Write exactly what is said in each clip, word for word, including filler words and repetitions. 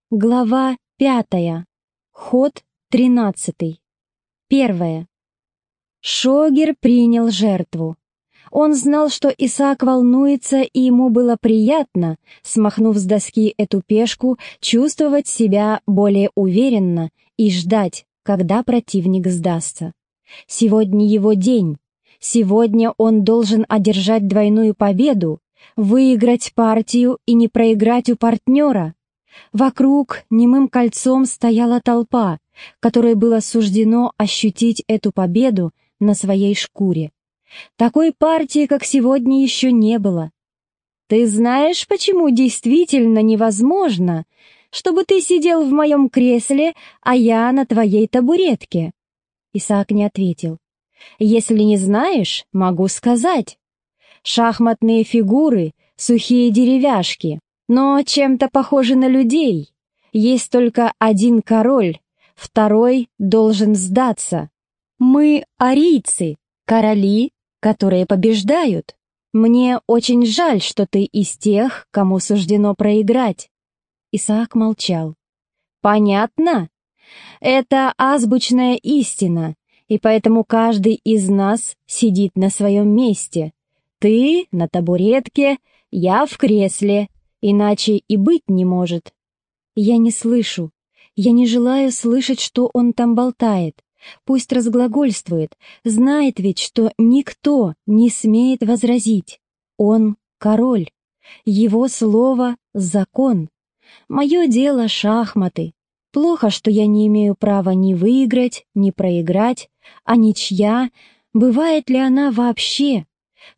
Глава пятая. Ход тринадцатый. Первое. Шогер принял жертву. Он знал, что Исаак волнуется, и ему было приятно, смахнув с доски эту пешку, чувствовать себя более уверенно и ждать, когда противник сдастся. Сегодня его день. Сегодня он должен одержать двойную победу, выиграть партию и не проиграть у партнера. Вокруг немым кольцом стояла толпа, которой было суждено ощутить эту победу на своей шкуре. Такой партии, как сегодня, еще не было. «Ты знаешь, почему действительно невозможно, чтобы ты сидел в моем кресле, а я на твоей табуретке?» Исаак не ответил. «Если не знаешь, могу сказать. Шахматные фигуры — сухие деревяшки, но чем-то похожи на людей. Есть только один король, второй должен сдаться. Мы арийцы, короли, которые побеждают. Мне очень жаль, что ты из тех, кому суждено проиграть». Исаак молчал. «Понятно? Это азбучная истина, и поэтому каждый из нас сидит на своем месте. Ты на табуретке, я в кресле. Иначе и быть не может. Я не слышу. Я не желаю слышать, что он там болтает. Пусть разглагольствует. Знает ведь, что никто не смеет возразить. Он король. Его слово — закон. Мое дело — шахматы. Плохо, что я не имею права ни выиграть, ни проиграть, а ничья, бывает ли она вообще?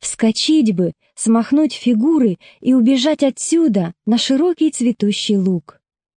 Вскочить бы, смахнуть фигуры и убежать отсюда на широкий цветущий луг.